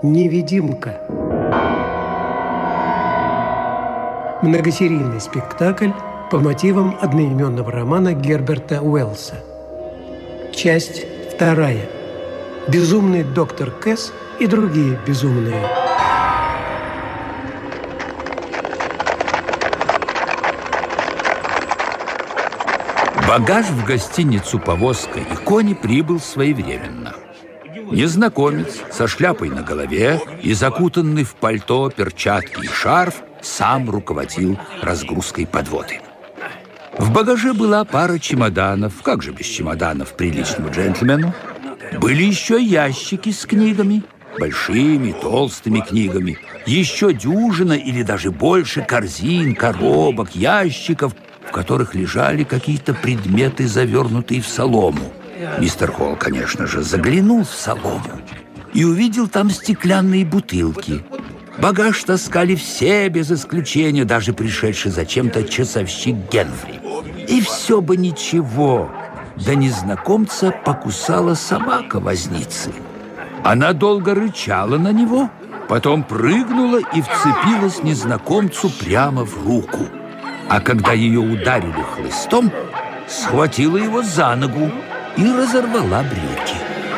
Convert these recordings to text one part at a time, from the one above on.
«Невидимка». Многосерийный спектакль по мотивам одноименного романа Герберта Уэллса. Часть 2. «Безумный доктор Кэс и другие безумные». Багаж в гостиницу «Повозка и кони» прибыл своевременно. Незнакомец со шляпой на голове и закутанный в пальто, перчатки и шарф сам руководил разгрузкой подводы. В багаже была пара чемоданов, как же без чемоданов приличному джентльмену. Были еще ящики с книгами, большими, толстыми книгами, еще дюжина или даже больше корзин, коробок, ящиков, в которых лежали какие-то предметы, завернутые в солому. Мистер Холл, конечно же, заглянул в солому и увидел там стеклянные бутылки. Багаж таскали все без исключения, даже пришедший зачем-то часовщик Генфри. И все бы ничего, да незнакомца покусала собака возницы. Она долго рычала на него, потом прыгнула и вцепилась незнакомцу прямо в руку. А когда ее ударили хлыстом, схватила его за ногу и разорвала брюки.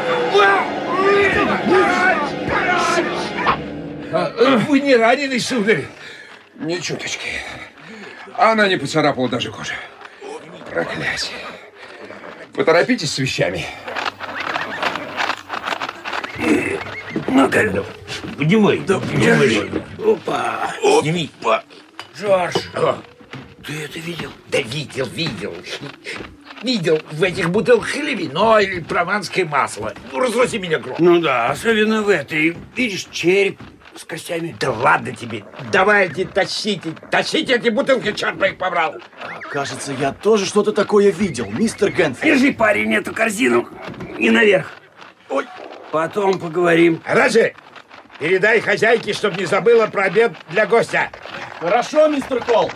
Вы не раненый, сударь? Ни чуточки. Она не поцарапала даже кожу. Проклятие. Поторопитесь с вещами. Ну-ка, поднимай. Да, держи. Опа. Сними. Джордж, ты это видел? Да видел. Видел в этих бутылках или вино, или прованское масло. Ну, разноси меня гром. Ну да, особенно в этой. Видишь, череп с костями. Да ладно тебе. Давайте, тащите эти бутылки, черт бы их побрал. Кажется, я тоже что-то такое видел, мистер Генфри. Держи, парень, эту корзину и наверх. Ой. Потом поговорим. Раджи, передай хозяйке, чтобы не забыла про обед для гостя. Хорошо, мистер Холл.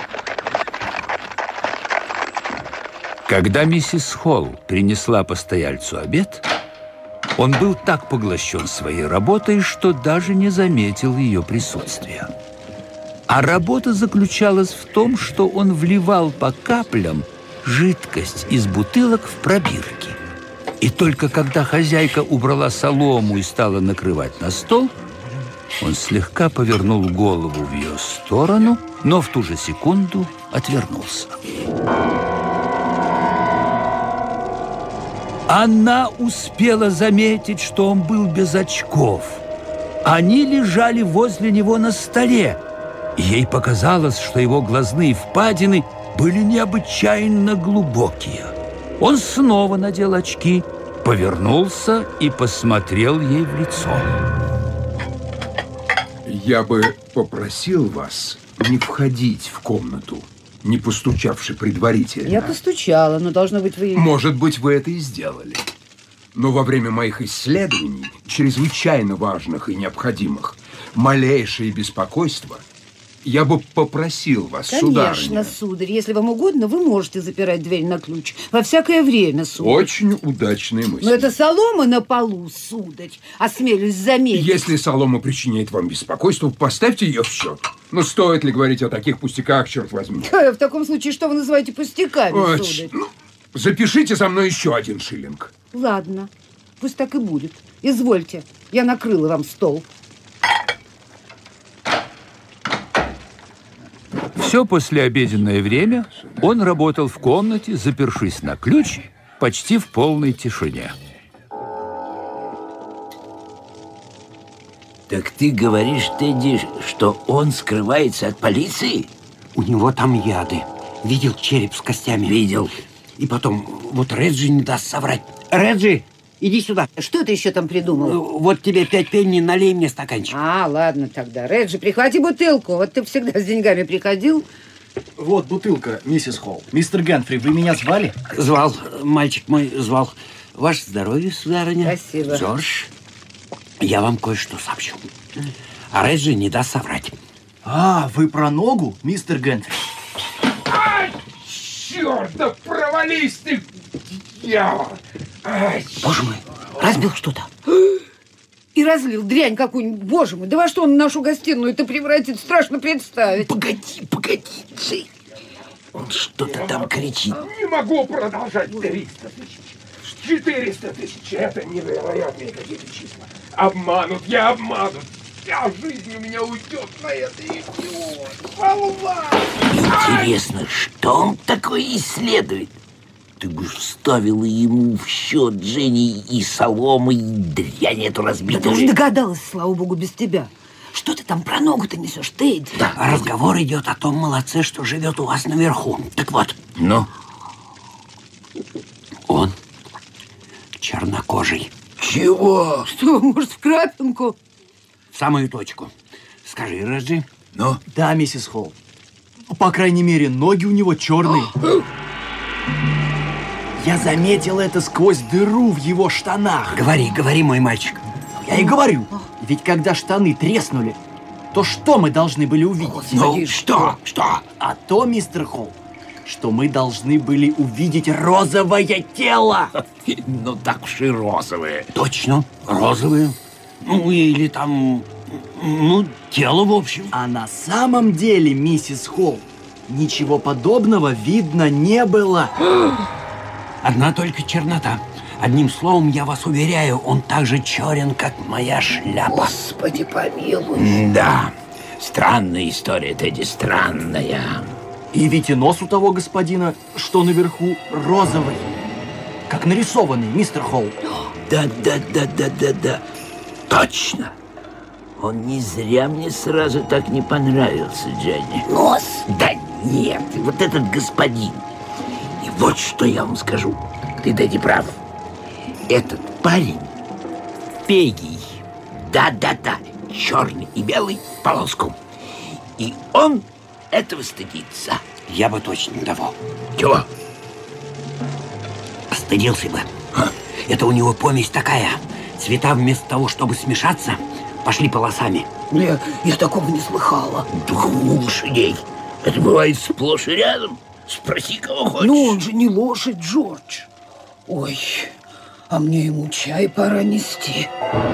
Когда миссис Холл принесла постояльцу обед, он был так поглощен своей работой, что даже не заметил ее присутствия. А работа заключалась в том, что он вливал по каплям жидкость из бутылок в пробирки. И только когда хозяйка убрала солому и стала накрывать на стол, он слегка повернул голову в ее сторону, но в ту же секунду отвернулся. Она успела заметить, что он был без очков. Они лежали возле него на столе. Ей показалось, что его глазные впадины были необычайно глубокие. Он снова надел очки, повернулся и посмотрел ей в лицо. Я бы попросил вас не входить в комнату, не постучавши предварительно. Я постучала, но должно быть вы... Может быть, вы это и сделали. Но во время моих исследований, чрезвычайно важных и необходимых, малейшее беспокойство, я бы попросил вас, сударыня... Конечно, сударь. Если вам угодно, вы можете запирать дверь на ключ. Во всякое время, сударь. Очень удачные мысли. Но это солома на полу, сударь. Осмелюсь заметить. Если солома причиняет вам беспокойство, поставьте ее в счет. Но стоит ли говорить о таких пустяках, черт возьми? В таком случае, что вы называете пустяками, сударь? Ну, запишите за мной еще 1 шиллинг. Ладно, пусть так и будет. Извольте, я накрыла вам стол. Все послеобеденное время он работал в комнате, запершись на ключ, почти в полной тишине. Так ты говоришь, Тедди, что он скрывается от полиции? У него там яды. Видел череп с костями? Видел. И потом, вот Реджи не даст соврать. Реджи, иди сюда. Что ты еще там придумал? Вот тебе 5 пенни, налей мне стаканчик. А, ладно тогда. Реджи, прихвати бутылку. Вот ты всегда с деньгами приходил. Вот бутылка, миссис Холл. Мистер Генфри, вы меня звали? Звал, мальчик мой звал. Ваше здоровье, сударыня. Спасибо. Джордж, я вам кое-что сообщу. А Реджи не даст соврать. А, вы про ногу, мистер Генфри? Ай, черт, да провались ты, 1 ты, дьявол! Ай, Боже мой, разбил что-то. И и разлил дрянь какую-нибудь. Боже мой, да во что он нашу гостиную это превратит, страшно представить. Погоди, Джейн. Он что-то там кричит. Не могу продолжать. 300 тысяч, 400 тысяч. Это невероятные какие-то числа. Обманут, я обманут. Вся жизнь у меня уйдет на это. Интересно, что он такое исследует? Ты бы вставила ему в счет Дженни и соломы, и дрянь эту разбитую. Да ты уже догадалась, слава богу, без тебя. Что ты там про ногу-то несешь, Тедди? Да, разговор идет о том молодце, что живет у вас наверху. Так вот. Ну? Он чернокожий. Чего? Что, может, в крапинку? В самую точку. Скажи, Реджи. Ну? Да, миссис Холл. По крайней мере, ноги у него черные. Я заметил это сквозь дыру в его штанах. Говори, мой мальчик. Я и говорю. Ведь когда штаны треснули, то что мы должны были увидеть? Ну, что? А то, мистер Холл, что мы должны были увидеть розовое тело. Ну, так уж и розовые. Точно, розовые. Ну, или там, тело, в общем. А на самом деле, миссис Холл, ничего подобного видно не было. Одна только чернота. Одним словом, я вас уверяю, он так же черен, как моя шляпа. Господи помилуй. Да, странная история, Тедди, странная. И ведь и нос у того господина, что наверху, розовый. Как нарисованный, мистер Холл. Да. Точно. Он не зря мне сразу так не понравился, Дженни. Нос? Да нет, вот этот господин. И вот что я вам скажу. Ты, Тедди, прав. Этот парень фегий. Да, черный и белый полоском. И он этого стыдится. Я бы точно того. Чего? Стыдился бы. Это у него помесь такая. Цвета вместо того, чтобы смешаться, пошли полосами. Я такого не слыхала. У лошадей. Это бывает сплошь и рядом. Спроси, кого хочешь. Ну, он же не лошадь, Джордж. Ой, а мне ему чай пора нести.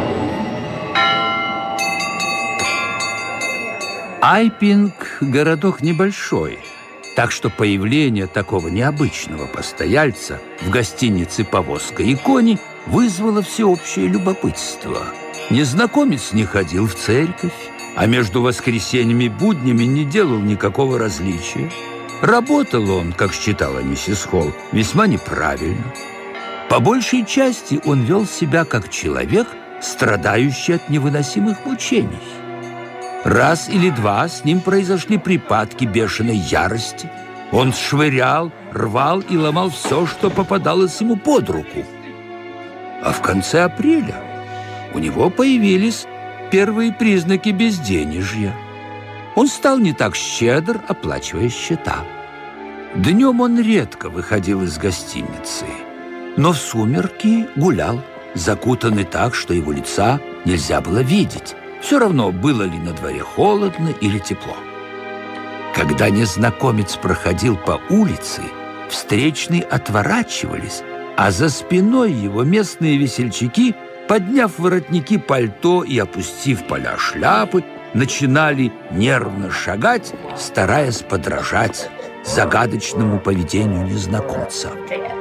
Айпинг – городок небольшой, так что появление такого необычного постояльца в гостинице «Повозка и кони» вызвало всеобщее любопытство. Незнакомец не ходил в церковь, а между воскресеньями и буднями не делал никакого различия. Работал он, как считала миссис Холл, весьма неправильно. По большей части он вел себя как человек, страдающий от невыносимых мучений. Раз или два с ним произошли припадки бешеной ярости. Он швырял, рвал и ломал все, что попадалось ему под руку. А в конце апреля у него появились первые признаки безденежья. Он стал не так щедр, оплачивая счета. Днем он редко выходил из гостиницы, но в сумерки гулял, закутанный так, что его лица нельзя было видеть. Все равно, было ли на дворе холодно или тепло. Когда незнакомец проходил по улице, встречные отворачивались, а за спиной его местные весельчаки, подняв воротники пальто и опустив поля шляпы, начинали нервно шагать, стараясь подражать загадочному поведению незнакомца.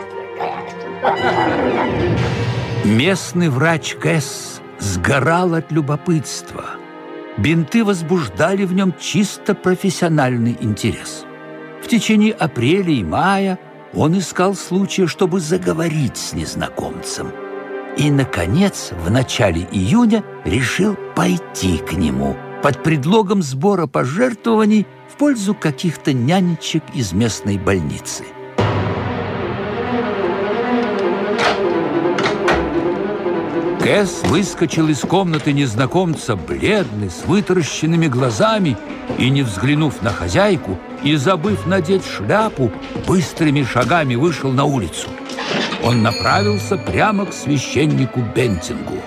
Местный врач Кэс сгорал от любопытства. Бинты возбуждали в нем чисто профессиональный интерес. В течение апреля и мая он искал случая, чтобы заговорить с незнакомцем. И, наконец, в начале июня решил пойти к нему под предлогом сбора пожертвований в пользу каких-то нянечек из местной больницы. Кэс выскочил из комнаты незнакомца, бледный, с вытаращенными глазами, и, не взглянув на хозяйку и забыв надеть шляпу, быстрыми шагами вышел на улицу. Он направился прямо к священнику Бентингу.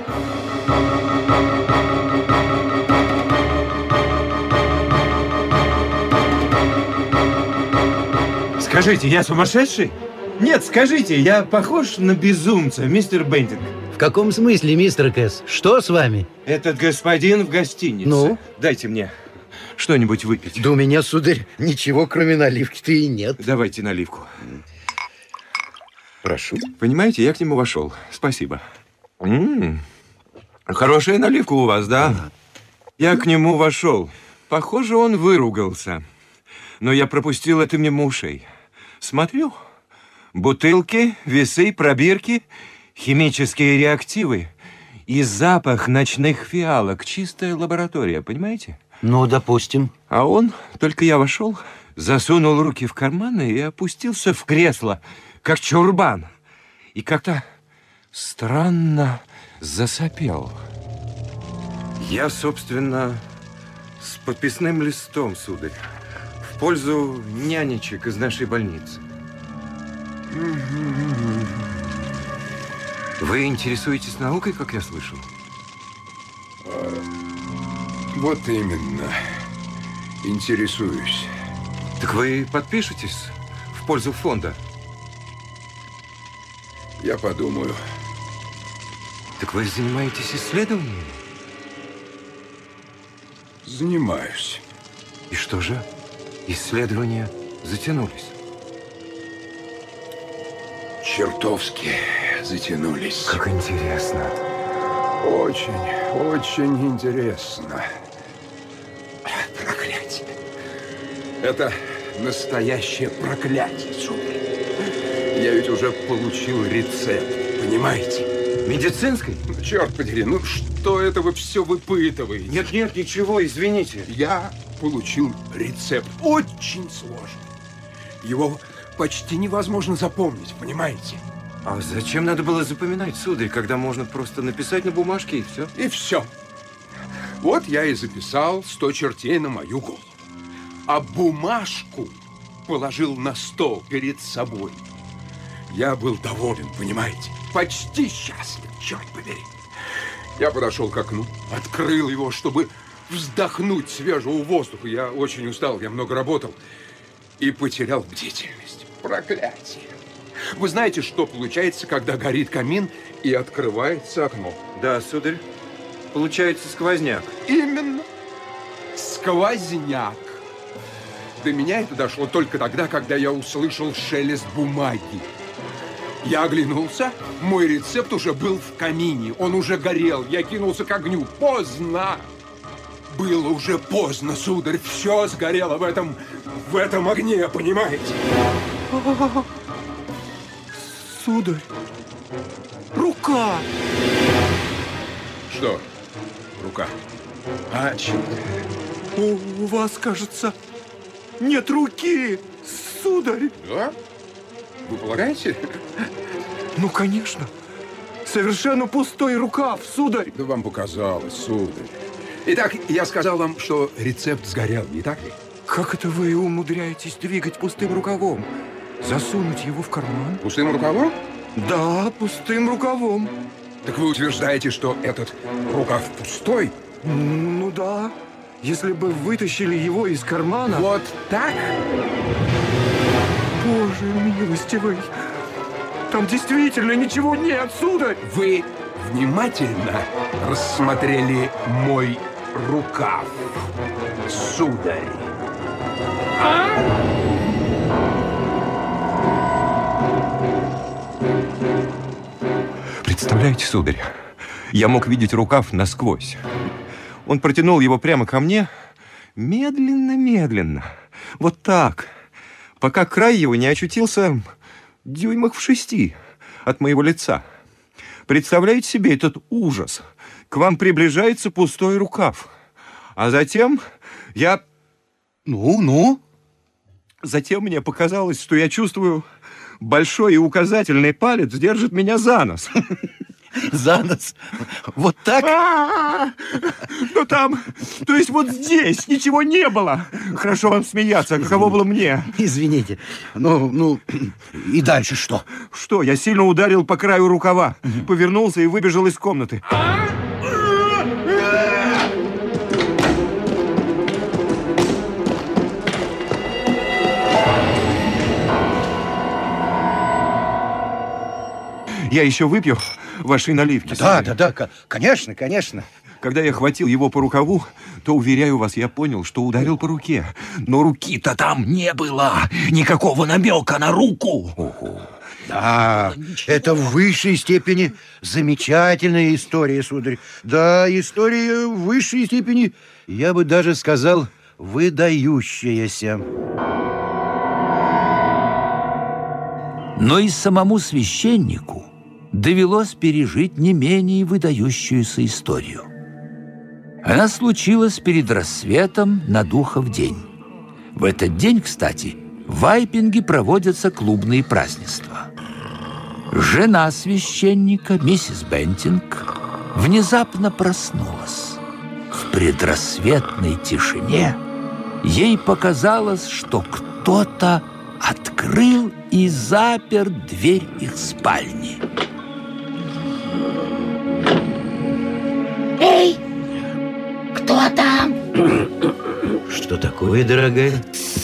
Скажите, я сумасшедший? Нет, скажите, я похож на безумца, мистер Бентинг? В каком смысле, мистер Кэс? Что с вами? Этот господин в гостинице. Ну? Дайте мне что-нибудь выпить. Да у меня, сударь, ничего, кроме наливки-то и нет. Давайте наливку. Прошу. Понимаете, я к нему вошел. Спасибо. Хорошая наливка у вас, да? Я к нему вошел. Похоже, он выругался. Но я пропустил это мимо ушей. Смотрю, бутылки, весы, пробирки, химические реактивы и запах ночных фиалок. Чистая лаборатория, понимаете? Ну, допустим. А он, только я вошел, засунул руки в карманы и опустился в кресло, как чурбан. И как-то странно засопел. Я, собственно, с подписным листом, сударь, в пользу нянечек из нашей больницы. Вы интересуетесь наукой, как я слышал? Вот именно. Интересуюсь. Так вы подпишетесь в пользу фонда? Я подумаю. Так вы занимаетесь исследованиями? Занимаюсь. И что же? Исследования затянулись? Чертовски затянулись. Как интересно. Очень, очень интересно. Проклятие. Это настоящее проклятие, сударь. Я ведь уже получил рецепт, понимаете? Медицинской? Ну, черт подери, ну что это вы все выпытываете? Нет, ничего, извините. Я получил рецепт. Очень сложный. Его почти невозможно запомнить, понимаете? А зачем надо было запоминать, сударь, когда можно просто написать на бумажке и все? И все. Вот я и записал 100 чертей на мою голову. А бумажку положил на стол перед собой. Я был доволен, понимаете? Почти счастлив, черт побери. Я подошел к окну, открыл его, чтобы вздохнуть свежего воздуха. Я очень устал, я много работал. И потерял бдительность. Проклятие. Вы знаете, что получается, когда горит камин и открывается окно? Да, сударь. Получается сквозняк. Именно. Сквозняк. До меня это дошло только тогда, когда я услышал шелест бумаги. Я оглянулся, мой рецепт уже был в камине, он уже горел, я кинулся к огню. Поздно! Было уже поздно, сударь, все сгорело в этом огне, понимаете? Сударь, рука! Что? Рука. А, черт. У вас, кажется, нет руки, сударь. Да? Вы полагаете? Ну, конечно. Совершенно пустой рукав, сударь. Да вам показалось, сударь. Итак, я сказал вам, что рецепт сгорел, не так ли? Как это вы умудряетесь двигать пустым рукавом? Засунуть его в карман? Пустым рукавом? Да, пустым рукавом. Так вы утверждаете, что этот рукав пустой? Ну да. Если бы вытащили его из кармана... Вот так? Боже милостивый. Там действительно ничего нет, сударь. Вы внимательно рассмотрели мой рукав, сударь. Представляете, сударь, я мог видеть рукав насквозь. Он протянул его прямо ко мне, медленно-медленно, вот так, пока край его не очутился дюймах в 6 от моего лица. Представляете себе этот ужас? К вам приближается пустой рукав. А затем я... Затем мне показалось, что я чувствую, большой и указательный палец держит меня за нос. За нос? Вот так? Ну там, то есть вот здесь ничего не было. Хорошо вам смеяться, а каково было мне? Извините. Ну, и дальше что? Что? Я сильно ударил по краю рукава, повернулся и выбежал из комнаты. Я еще выпью, вашей наливки. Да, конечно, конечно. Когда я хватил его по рукаву, то, уверяю вас, я понял, что ударил по руке. Но руки-то там не было. Никакого намека на руку. Да, это в высшей степени замечательная история, сударь. Да, история в высшей степени, я бы даже сказал, выдающаяся. Но и самому священнику довелось пережить не менее выдающуюся историю. Она случилась перед рассветом на Духов день. В этот день, кстати, в Вайпинге проводятся клубные празднества. Жена священника, миссис Бентинг, внезапно проснулась. В предрассветной тишине ей показалось, что кто-то открыл и запер дверь их спальни. Эй, кто там? Что такое, дорогая?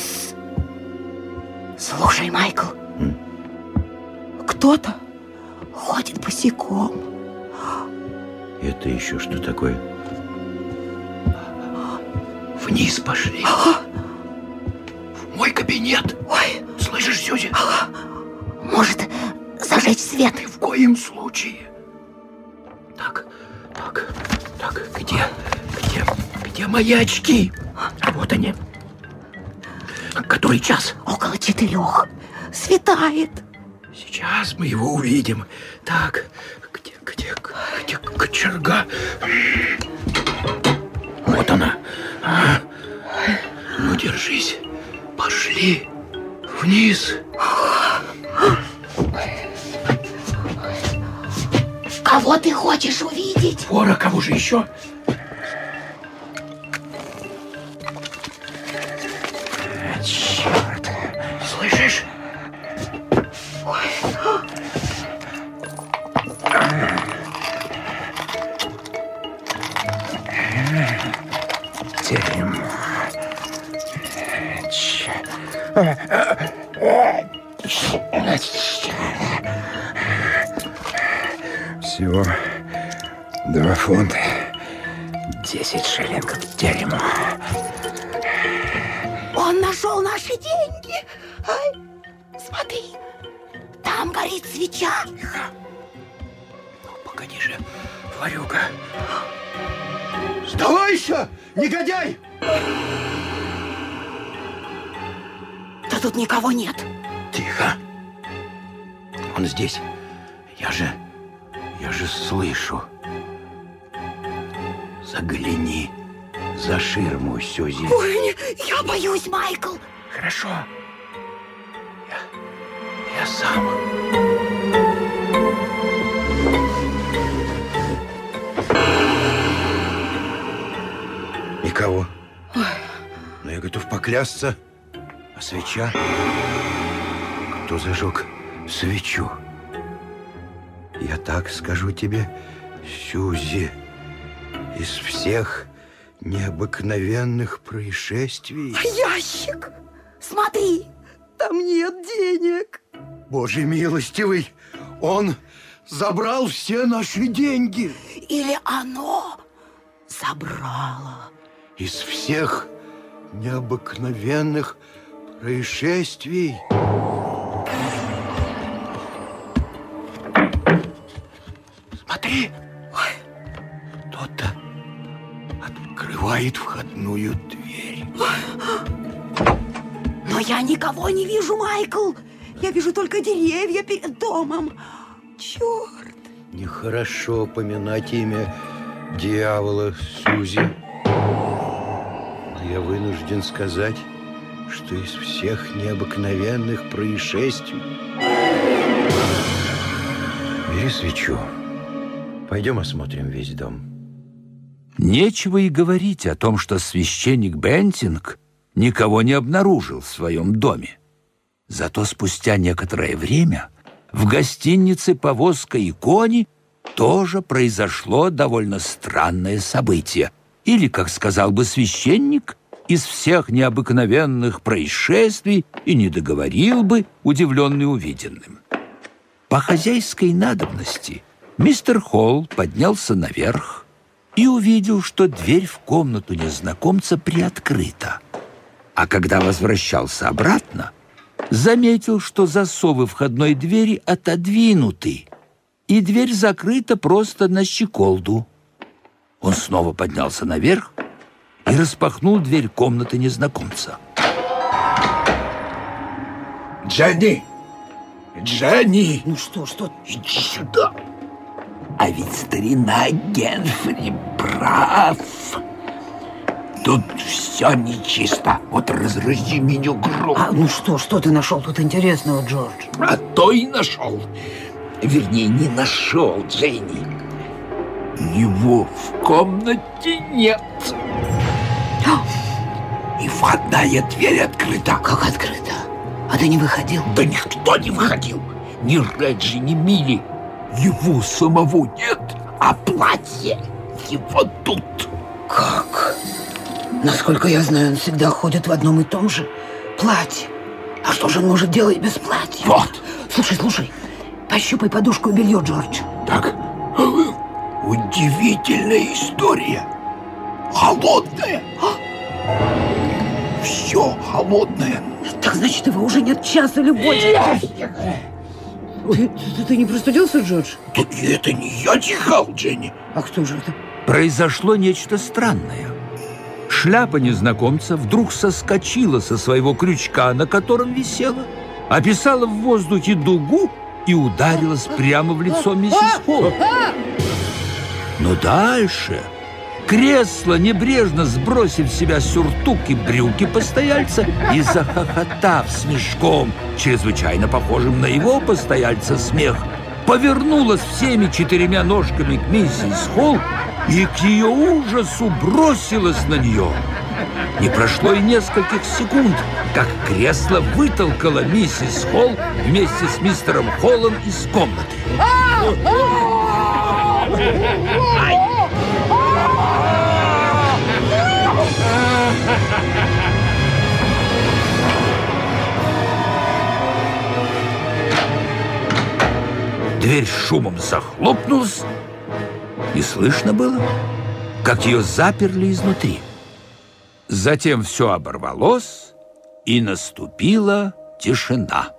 Слушай, Майкл, кто-то ходит босиком. Это еще что такое? Вниз пошли. В мой кабинет. Ой. Слышишь, Сьюзи? Может, зажечь свет? Ни в коем случае. Так, где мои очки? Вот они. Который час? Около 4. Светает. Сейчас мы его увидим. Так, где кочерга? Вот она. Ну, держись. Пошли вниз. Кого ты хочешь увидеть? Вора, кого же еще? Черт. Слышишь? Дерьмо. Всего 2 фунта. 10 шиллингов. Дерьмо. Он нашел наши деньги. Ай, смотри, там горит свеча. Ну, погоди же, ворюга. Сдавайся, негодяй! Да тут никого нет. Тихо. Он здесь. Я же слышу. Загляни за ширму, Сьюзи. Ой, я боюсь, Майкл. Хорошо. Я сам. Никого. Но я готов поклясться. А свеча? Кто зажег свечу? Я так скажу тебе, Сьюзи, из всех необыкновенных происшествий... Ящик! Смотри, там нет денег. Боже милостивый, он забрал все наши деньги. Или оно забрало. Из всех необыкновенных происшествий... Смотри, кто-то открывает входную дверь. Но я никого не вижу, Майкл. Я вижу только деревья перед домом. Черт. Нехорошо поминать имя дьявола, Сьюзи. Но я вынужден сказать, что из всех необыкновенных происшествий... Бери свечу. Пойдем осмотрим весь дом. Нечего и говорить о том, что священник Бентинг никого не обнаружил в своем доме. Зато спустя некоторое время в гостинице «Повозка и кони» тоже произошло довольно странное событие. Или, как сказал бы священник, из всех необыкновенных происшествий и не договорил бы, удивленный увиденным. По хозяйской надобности Мистер Холл поднялся наверх и увидел, что дверь в комнату незнакомца приоткрыта. А когда возвращался обратно, заметил, что засовы входной двери отодвинуты, и дверь закрыта просто на щеколду. Он снова поднялся наверх и распахнул дверь комнаты незнакомца. Дженни! Дженни! Ну что? Иди сюда! А ведь старина Генфри прав. Тут все нечисто. Вот разрази меня гром. Ну что ты нашел тут интересного, Джордж? А то и нашел. Вернее, не нашел, Дженни. Его в комнате нет. И входная дверь открыта. Как открыта? А ты не выходил? Да никто не выходил. Ни Реджи, ни Милли. Его самого нет, а платье его тут. Как? Насколько я знаю, он всегда ходит в одном и том же платье. А что же он может делать без платья? Вот. Слушай, пощупай подушку и белье, Джордж. Так, удивительная история. Холодная. Все холодное. Так значит, его уже нет часа или больше. Ты не простудился, Джордж? Тут это не я чихал, Дженни. А кто же это? Произошло нечто странное. Шляпа незнакомца вдруг соскочила со своего крючка, на котором висела, описала в воздухе дугу и ударилась прямо в лицо миссис Холл. Но дальше кресло, небрежно сбросив с себя сюртук и брюки постояльца и захохотав смешком, чрезвычайно похожим на его постояльца смех, повернулось всеми 4 ножками к миссис Холл и к ее ужасу бросилась на нее. Не прошло и нескольких секунд, как кресло вытолкало миссис Холл вместе с мистером Холлом из комнаты. Дверь шумом захлопнулась, и слышно было, как ее заперли изнутри. Затем все оборвалось, и наступила тишина.